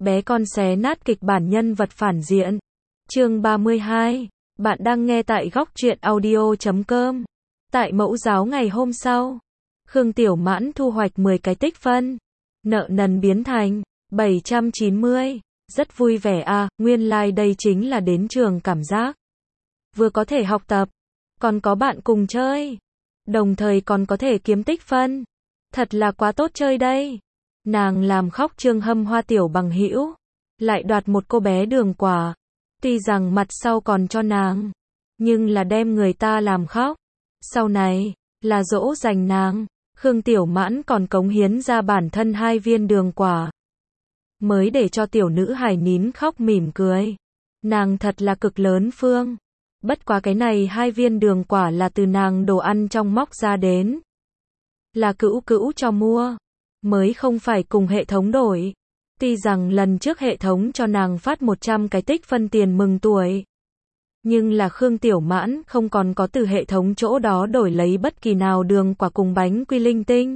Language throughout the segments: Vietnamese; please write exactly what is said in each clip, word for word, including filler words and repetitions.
bé con xé nát kịch bản nhân vật phản diện. Chương ba mươi hai. Bạn đang nghe tại góc truyện audio chấm com. Tại mẫu giáo ngày hôm sau, Khương Tiểu Mãn thu hoạch mười cái tích phân. Nợ nần biến thành bảy trăm chín mươi. Rất vui vẻ à, nguyên lai like đây chính là đến trường cảm giác. Vừa có thể học tập, còn có bạn cùng chơi, đồng thời còn có thể kiếm tích phân. Thật là quá tốt chơi đây. Nàng làm khóc Trương Hâm Hoa tiểu bằng hữu, lại đoạt một cô bé đường quả. Tuy rằng mặt sau còn cho nàng, nhưng là đem người ta làm khóc. Sau này, là dỗ dành nàng, Khương Tiểu Mãn còn cống hiến ra bản thân hai viên đường quả. Mới để cho tiểu nữ hài nín khóc mỉm cười. Nàng thật là cực lớn phương. Bất quá cái này hai viên đường quả là từ nàng đồ ăn trong móc ra đến. Là cữu cữu cho mua. Mới không phải cùng hệ thống đổi. Tuy rằng lần trước hệ thống cho nàng phát một trăm cái tích phân tiền mừng tuổi. Nhưng là Khương Tiểu Mãn không còn có từ hệ thống chỗ đó đổi lấy bất kỳ nào đường quả cùng bánh quy linh tinh.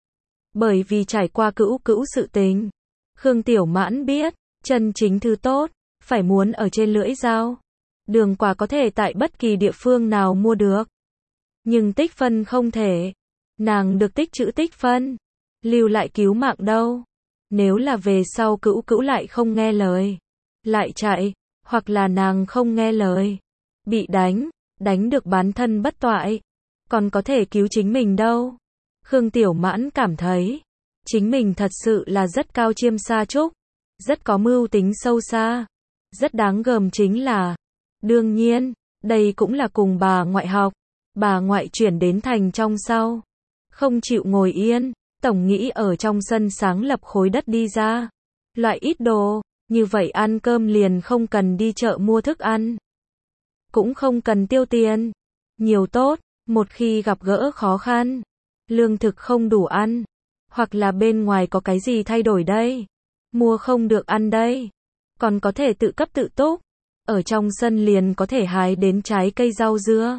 Bởi vì trải qua cữu cữu sự tình, Khương Tiểu Mãn biết, chân chính thứ tốt, phải muốn ở trên lưỡi dao. Đường quả có thể tại bất kỳ địa phương nào mua được. Nhưng tích phân không thể. Nàng được tích trữ tích phân. Lưu lại cứu mạng đâu. Nếu là về sau cữu cữu lại không nghe lời. Lại chạy. Hoặc là nàng không nghe lời. Bị đánh. Đánh được bán thân bất toại. Còn có thể cứu chính mình đâu. Khương Tiểu Mãn cảm thấy. Chính mình thật sự là rất cao chiêm sa trúc. Rất có mưu tính sâu xa. Rất đáng gờm chính là. Đương nhiên, đây cũng là cùng bà ngoại học. Bà ngoại chuyển đến thành trong sau. Không chịu ngồi yên, tổng nghĩ ở trong sân sáng lập khối đất đi ra. Loại ít đồ, như vậy ăn cơm liền không cần đi chợ mua thức ăn. Cũng không cần tiêu tiền. Nhiều tốt, một khi gặp gỡ khó khăn. Lương thực không đủ ăn. Hoặc là bên ngoài có cái gì thay đổi đây. Mua không được ăn đây. Còn có thể tự cấp tự túc. Ở trong sân liền có thể hái đến trái cây rau dưa.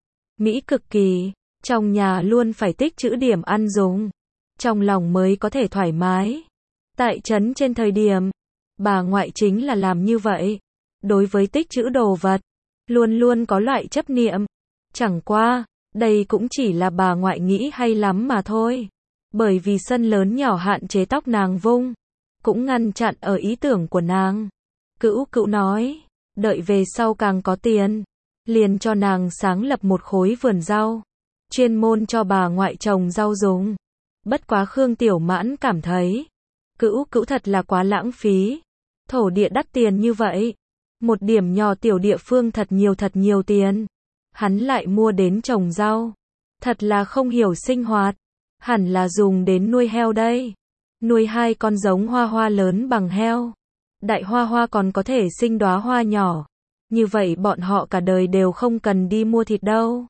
Mỹ cực kỳ, trong nhà luôn phải tích trữ điểm ăn dùng. Trong lòng mới có thể thoải mái. Tại trấn trên thời điểm, bà ngoại chính là làm như vậy. Đối với tích trữ đồ vật, luôn luôn có loại chấp niệm. Chẳng qua, đây cũng chỉ là bà ngoại nghĩ hay lắm mà thôi. Bởi vì sân lớn nhỏ hạn chế tóc nàng vung, cũng ngăn chặn ở ý tưởng của nàng. Cữu cữu nói. Đợi về sau càng có tiền, liền cho nàng sáng lập một khối vườn rau, chuyên môn cho bà ngoại trồng rau dùng. Bất quá Khương Tiểu Mãn cảm thấy, cữu cữu thật là quá lãng phí. Thổ địa đắt tiền như vậy, một điểm nhỏ tiểu địa phương thật nhiều thật nhiều tiền, hắn lại mua đến trồng rau, thật là không hiểu sinh hoạt, hẳn là dùng đến nuôi heo đây. Nuôi hai con giống hoa hoa lớn bằng heo. Đại hoa hoa còn có thể sinh đóa hoa nhỏ. Như vậy bọn họ cả đời đều không cần đi mua thịt đâu.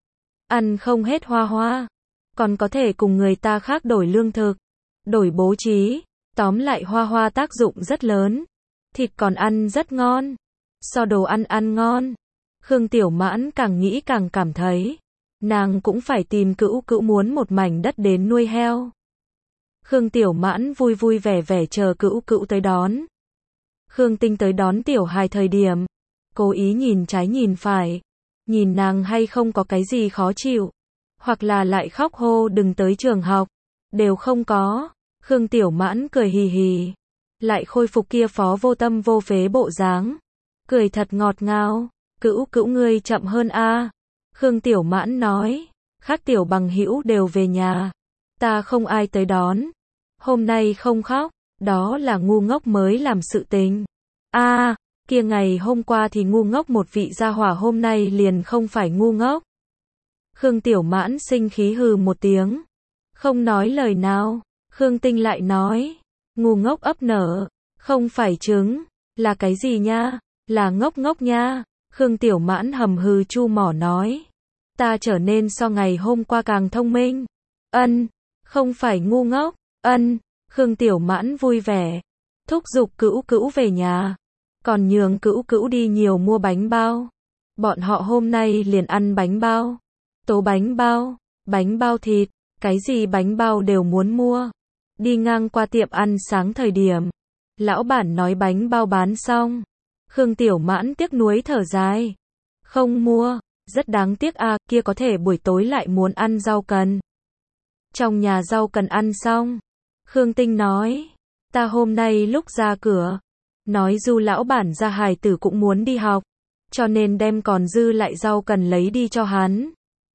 Ăn không hết hoa hoa. Còn có thể cùng người ta khác đổi lương thực. Đổi bố trí. Tóm lại hoa hoa tác dụng rất lớn. Thịt còn ăn rất ngon. So đồ ăn ăn ngon. Khương Tiểu Mãn càng nghĩ càng cảm thấy. Nàng cũng phải tìm cữu cữu muốn một mảnh đất đến nuôi heo. Khương Tiểu Mãn vui vui vẻ vẻ chờ cữu cữu tới đón. Khương Tinh tới đón tiểu hài thời điểm, cố ý nhìn trái nhìn phải, nhìn nàng hay không có cái gì khó chịu, hoặc là lại khóc hô đừng tới trường học, đều không có. Khương Tiểu Mãn cười hì hì, lại khôi phục kia phó vô tâm vô phế bộ dáng, cười thật ngọt ngào. Cữu cữu ngươi chậm hơn a. Khương Tiểu Mãn nói, khác tiểu bằng hữu đều về nhà, ta không ai tới đón, hôm nay không khóc. Đó là ngu ngốc mới làm sự tình. A, à, kia ngày hôm qua thì ngu ngốc một vị gia hỏa hôm nay liền không phải ngu ngốc. Khương Tiểu Mãn sinh khí hừ một tiếng. Không nói lời nào. Khương Tinh lại nói. Ngu ngốc ấp nở. Không phải trứng. Là cái gì nha? Là ngốc ngốc nha. Khương Tiểu Mãn hầm hừ chu mỏ nói. Ta trở nên so ngày hôm qua càng thông minh. Ân. Không phải ngu ngốc. Ân. Khương Tiểu Mãn vui vẻ, thúc giục cữu cữu về nhà, còn nhường cữu cữu đi nhiều mua bánh bao. Bọn họ hôm nay liền ăn bánh bao, tố bánh bao, bánh bao thịt, cái gì bánh bao đều muốn mua. Đi ngang qua tiệm ăn sáng thời điểm, Lão bản nói bánh bao bán xong. Khương Tiểu Mãn tiếc nuối thở dài. Không mua, rất đáng tiếc à, kia có thể buổi tối lại muốn ăn rau cần. Trong nhà rau cần ăn xong. Khương Tinh nói, ta hôm nay lúc ra cửa, nói du lão bản ra hài tử cũng muốn đi học, cho nên đem còn dư lại rau cần lấy đi cho hắn.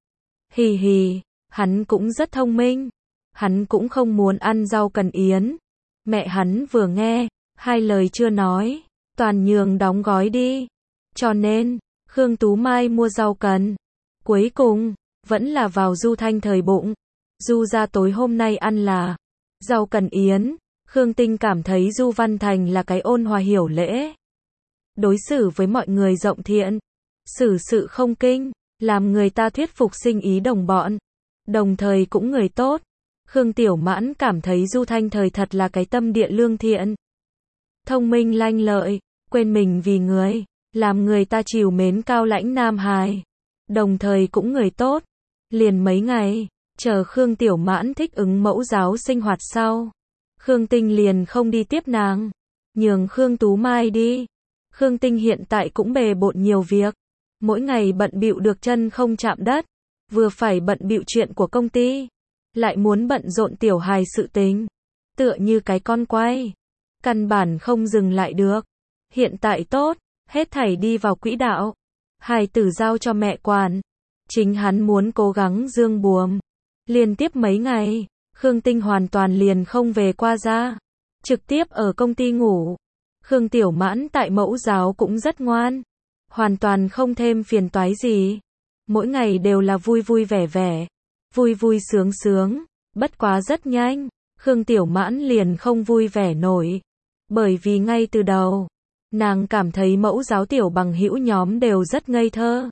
Hì hì, hắn cũng rất thông minh, hắn cũng không muốn ăn rau cần yến. Mẹ hắn vừa nghe, hai lời chưa nói, toàn nhường đóng gói đi. Cho nên, Khương Tú Mai mua rau cần. Cuối cùng, vẫn là vào Du Thanh thời bụng. Du ra tối hôm nay ăn là rau cần yến. Khương Tinh cảm thấy Du Văn Thành là cái ôn hòa hiểu lễ. Đối xử với mọi người rộng thiện. Xử sự không kinh, làm người ta thuyết phục sinh ý đồng bọn. Đồng thời cũng người tốt. Khương Tiểu Mãn cảm thấy Du Thanh thời thật là cái tâm địa lương thiện. Thông minh lanh lợi, quên mình vì người, làm người ta trìu mến cao lãnh nam hài. Đồng thời cũng người tốt. Liền mấy ngày, chờ Khương Tiểu Mãn thích ứng mẫu giáo sinh hoạt sau. Khương Tinh liền không đi tiếp nàng. Nhường Khương Tú Mai đi. Khương Tinh hiện tại cũng bề bộn nhiều việc. Mỗi ngày bận bịu được chân không chạm đất. Vừa phải bận bịu chuyện của công ty. Lại muốn bận rộn tiểu hài sự tình. Tựa như cái con quay. Căn bản không dừng lại được. Hiện tại tốt, hết thảy đi vào quỹ đạo. Hài tử giao cho mẹ quản. Chính hắn muốn cố gắng dương buồm. Liên tiếp mấy ngày, Khương Tinh hoàn toàn liền không về qua ra. Trực tiếp ở công ty ngủ. Khương Tiểu Mãn tại mẫu giáo cũng rất ngoan. Hoàn toàn không thêm phiền toái gì. Mỗi ngày đều là vui vui vẻ vẻ. Vui vui sướng sướng. Bất quá rất nhanh. Khương Tiểu Mãn liền không vui vẻ nổi. Bởi vì ngay từ đầu, nàng cảm thấy mẫu giáo tiểu bằng hữu nhóm đều rất ngây thơ.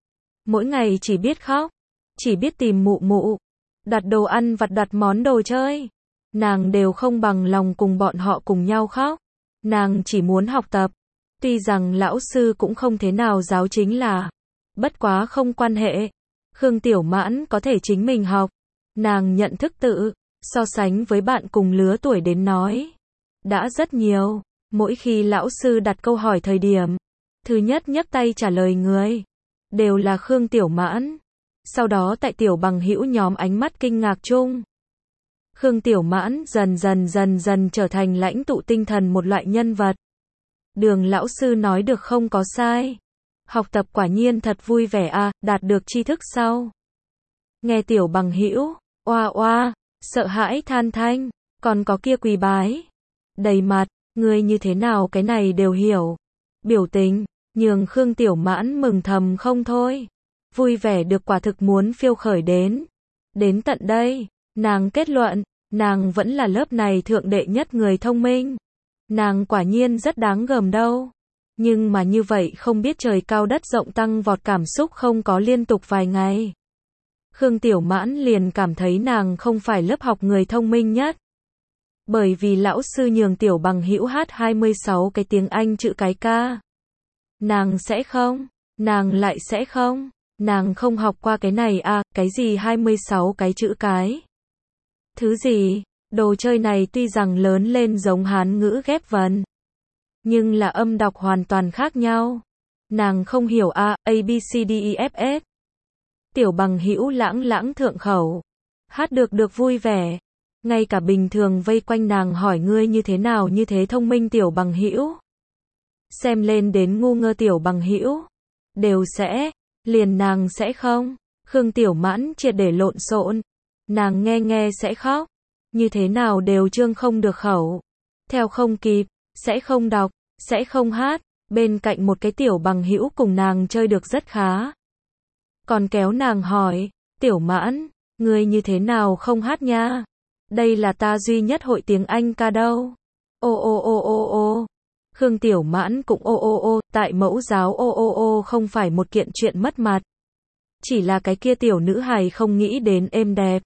Mỗi ngày chỉ biết khóc. Chỉ biết tìm mụ mụ. Đặt đồ ăn vặt đặt món đồ chơi. Nàng đều không bằng lòng cùng bọn họ cùng nhau khóc. Nàng chỉ muốn học tập. Tuy rằng lão sư cũng không thế nào giáo chính là. Bất quá không quan hệ. Khương Tiểu Mãn có thể chính mình học. Nàng nhận thức tự. So sánh với bạn cùng lứa tuổi đến nói. Đã rất nhiều. Mỗi khi lão sư đặt câu hỏi thời điểm. Thứ nhất nhấc tay trả lời người. Đều là Khương Tiểu Mãn. Sau đó tại tiểu bằng hữu nhóm ánh mắt kinh ngạc chung. Khương Tiểu Mãn dần dần dần dần trở thành lãnh tụ tinh thần một loại nhân vật. Đường lão sư nói được không có sai. Học tập quả nhiên thật vui vẻ à, đạt được tri thức sau. Nghe tiểu bằng hữu, oa oa, sợ hãi than thanh, còn có kia quỳ bái. Đầy mặt, người như thế nào cái này đều hiểu. Biểu tình, nhường Khương Tiểu Mãn mừng thầm không thôi. Vui vẻ được quả thực muốn phiêu khởi đến. Đến tận đây, nàng kết luận, nàng vẫn là lớp này thượng đệ nhất người thông minh. Nàng quả nhiên rất đáng gờm đâu. Nhưng mà như vậy không biết trời cao đất rộng tăng vọt cảm xúc không có liên tục vài ngày. Khương Tiểu Mãn liền cảm thấy nàng không phải lớp học người thông minh nhất. Bởi vì lão sư nhường tiểu bằng hữu hát hai mươi sáu cái tiếng Anh chữ cái ca. Nàng sẽ không, nàng lại sẽ không. Nàng không học qua cái này à, cái gì hai mươi sáu cái chữ cái. Thứ gì, đồ chơi này tuy rằng lớn lên giống Hán ngữ ghép vần. Nhưng là âm đọc hoàn toàn khác nhau. Nàng không hiểu a, A, B, C, D, E, F, S. Tiểu bằng hữu lãng lãng thượng khẩu. Hát được được vui vẻ. Ngay cả bình thường vây quanh nàng hỏi ngươi như thế nào như thế thông minh tiểu bằng hữu. Xem lên đến ngu ngơ tiểu bằng hữu. Đều sẽ. Liền nàng sẽ không. Khương Tiểu Mãn triệt để lộn xộn. Nàng nghe nghe sẽ khóc. Như thế nào đều trương không được khẩu. Theo không kịp. Sẽ không đọc. Sẽ không hát. Bên cạnh một cái tiểu bằng hữu cùng nàng chơi được rất khá. Còn kéo nàng hỏi. Tiểu Mãn. Ngươi như thế nào không hát nha. Đây là ta duy nhất hội tiếng Anh ca đâu. Ô ô ô ô ô. Khương Tiểu Mãn cũng ô ô ô, tại mẫu giáo ô ô ô không phải một kiện chuyện mất mặt. Chỉ là cái kia tiểu nữ hài không nghĩ đến êm đẹp.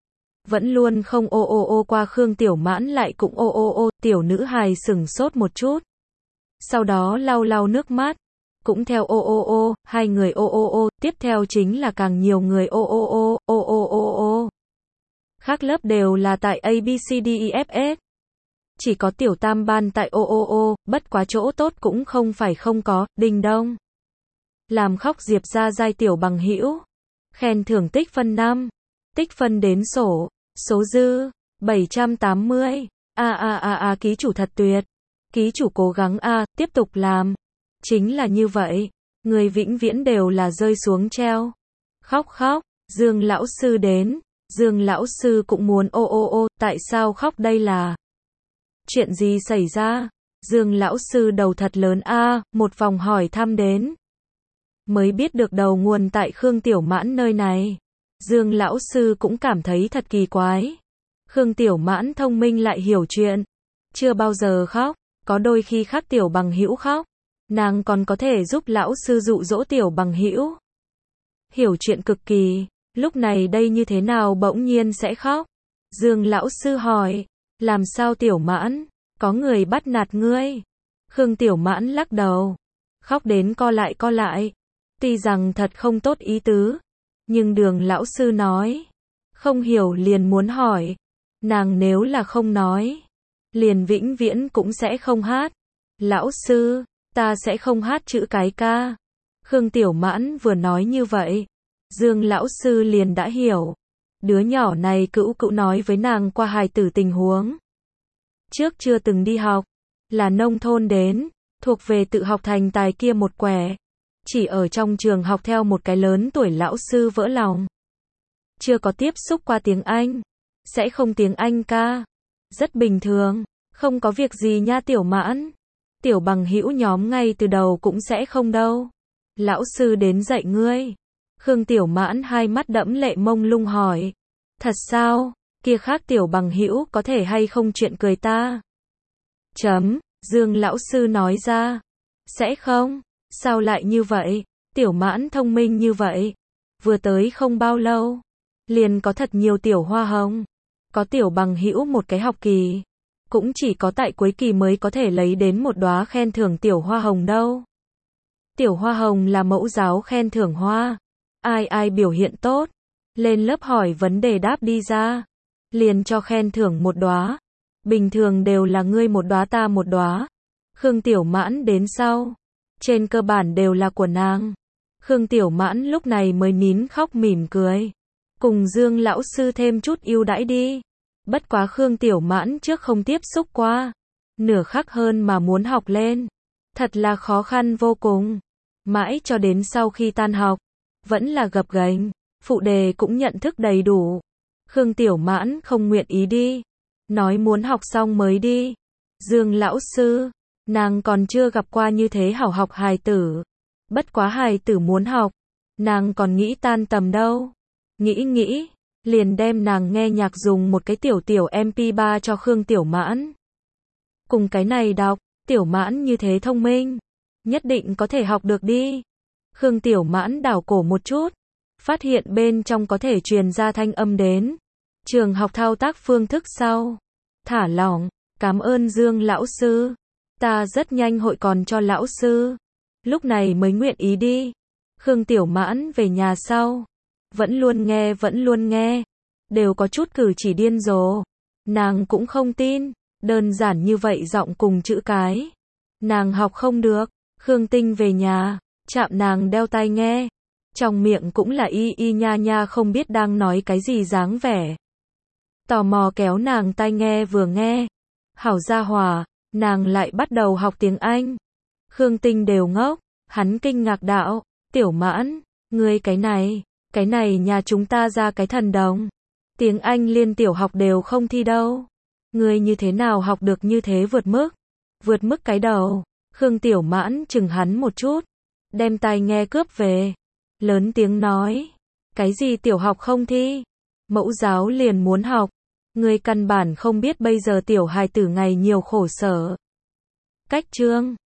Vẫn luôn không ô ô ô qua Khương Tiểu Mãn lại cũng ô ô ô, tiểu nữ hài sửng sốt một chút. Sau đó lau lau nước mắt. Cũng theo ô ô ô, hai người ô ô ô, tiếp theo chính là càng nhiều người ô ô ô, ô ô ô ô. Khác lớp đều là tại A B C D E F S. chỉ có tiểu tam ban tại ô ô ô, bất quá chỗ tốt cũng không phải không có, đinh đông. Làm khóc Diệp ra giai tiểu bằng hữu. Khen thưởng tích phân năm. Tích phân đến sổ. Số dư. bảy trăm tám mươi. A a a a ký chủ thật tuyệt. Ký chủ cố gắng a, tiếp tục làm. Chính là như vậy. Người vĩnh viễn đều là rơi xuống treo. Khóc khóc. Dương lão sư đến. Dương lão sư cũng muốn ô ô ô, tại sao khóc đây là? Chuyện gì xảy ra? Dương lão sư đầu thật lớn a, một vòng hỏi thăm đến. Mới biết được đầu nguồn tại Khương Tiểu Mãn nơi này. Dương lão sư cũng cảm thấy thật kỳ quái. Khương Tiểu Mãn thông minh lại hiểu chuyện. Chưa bao giờ khóc, có đôi khi khác tiểu bằng hữu khóc. Nàng còn có thể giúp lão sư dụ dỗ tiểu bằng hữu. Hiểu chuyện cực kỳ, lúc này đây như thế nào bỗng nhiên sẽ khóc? Dương lão sư hỏi, làm sao Tiểu Mãn, có người bắt nạt ngươi? Khương Tiểu Mãn lắc đầu, khóc đến co lại co lại. Tuy rằng thật không tốt ý tứ, nhưng Đường lão sư nói, không hiểu liền muốn hỏi. Nàng nếu là không nói, liền vĩnh viễn cũng sẽ không hát. Lão sư, ta sẽ không hát chữ cái ca. Khương Tiểu Mãn vừa nói như vậy, Dương lão sư liền đã hiểu. Đứa nhỏ này cữu cữu nói với nàng qua hài tử tình huống. Trước chưa từng đi học, là nông thôn đến, thuộc về tự học thành tài kia một quẻ. Chỉ ở trong trường học theo một cái lớn tuổi lão sư vỡ lòng. Chưa có tiếp xúc qua tiếng Anh, sẽ không tiếng Anh ca. Rất bình thường, không có việc gì nha Tiểu Mãn. Tiểu bằng hữu nhóm ngay từ đầu cũng sẽ không đâu. Lão sư đến dạy ngươi. Khương Tiểu Mãn hai mắt đẫm lệ mông lung hỏi. Thật sao, kia khác tiểu bằng hữu có thể hay không chuyện cười ta? Chấm, Dương lão sư nói ra. Sẽ không, sao lại như vậy? Tiểu Mãn thông minh như vậy. Vừa tới không bao lâu, liền có thật nhiều tiểu hoa hồng. Có tiểu bằng hữu một cái học kỳ, cũng chỉ có tại cuối kỳ mới có thể lấy đến một đóa khen thưởng tiểu hoa hồng đâu. Tiểu hoa hồng là mẫu giáo khen thưởng hoa. Ai ai biểu hiện tốt, lên lớp hỏi vấn đề đáp đi ra, liền cho khen thưởng một đóa. Bình thường đều là ngươi một đóa ta một đóa. Khương Tiểu Mãn đến sau, trên cơ bản đều là của nàng. Khương Tiểu Mãn lúc này mới nín khóc mỉm cười. Cùng Dương lão sư thêm chút ưu đãi đi. Bất quá Khương Tiểu Mãn trước không tiếp xúc qua, nửa khắc hơn mà muốn học lên. Thật là khó khăn vô cùng. Mãi cho đến sau khi tan học, vẫn là gập ghềnh, phụ đề cũng nhận thức đầy đủ. Khương Tiểu Mãn không nguyện ý đi, nói muốn học xong mới đi. Dương lão sư, nàng còn chưa gặp qua như thế hảo học hài tử. Bất quá hài tử muốn học, nàng còn nghĩ tan tầm đâu. Nghĩ nghĩ, liền đem nàng nghe nhạc dùng một cái tiểu tiểu em pê ba cho Khương Tiểu Mãn. Cùng cái này đọc, Tiểu Mãn như thế thông minh, nhất định có thể học được đi. Khương Tiểu Mãn đảo cổ một chút, phát hiện bên trong có thể truyền ra thanh âm đến. Trường học thao tác phương thức sau. Thả lỏng, cảm ơn Dương lão sư. Ta rất nhanh hội còn cho lão sư. Lúc này mới nguyện ý đi. Khương Tiểu Mãn về nhà sau, vẫn luôn nghe vẫn luôn nghe, đều có chút cử chỉ điên rồ. Nàng cũng không tin, đơn giản như vậy giọng cùng chữ cái. Nàng học không được. Khương Tinh về nhà, chạm nàng đeo tai nghe. Trong miệng cũng là y y nha nha không biết đang nói cái gì dáng vẻ. Tò mò kéo nàng tai nghe vừa nghe. Hảo gia hòa, nàng lại bắt đầu học tiếng Anh. Khương Tinh đều ngốc, hắn kinh ngạc đạo, Tiểu Mãn, ngươi cái này, cái này nhà chúng ta ra cái thần đồng. Tiếng Anh liên tiểu học đều không thi đâu. Ngươi như thế nào học được như thế vượt mức? Vượt mức cái đầu. Khương Tiểu Mãn chừng hắn một chút, đem tai nghe cướp về. Lớn tiếng nói, cái gì tiểu học không thi? Mẫu giáo liền muốn học. Ngươi căn bản không biết bây giờ tiểu hài tử ngày nhiều khổ sở. Cách chương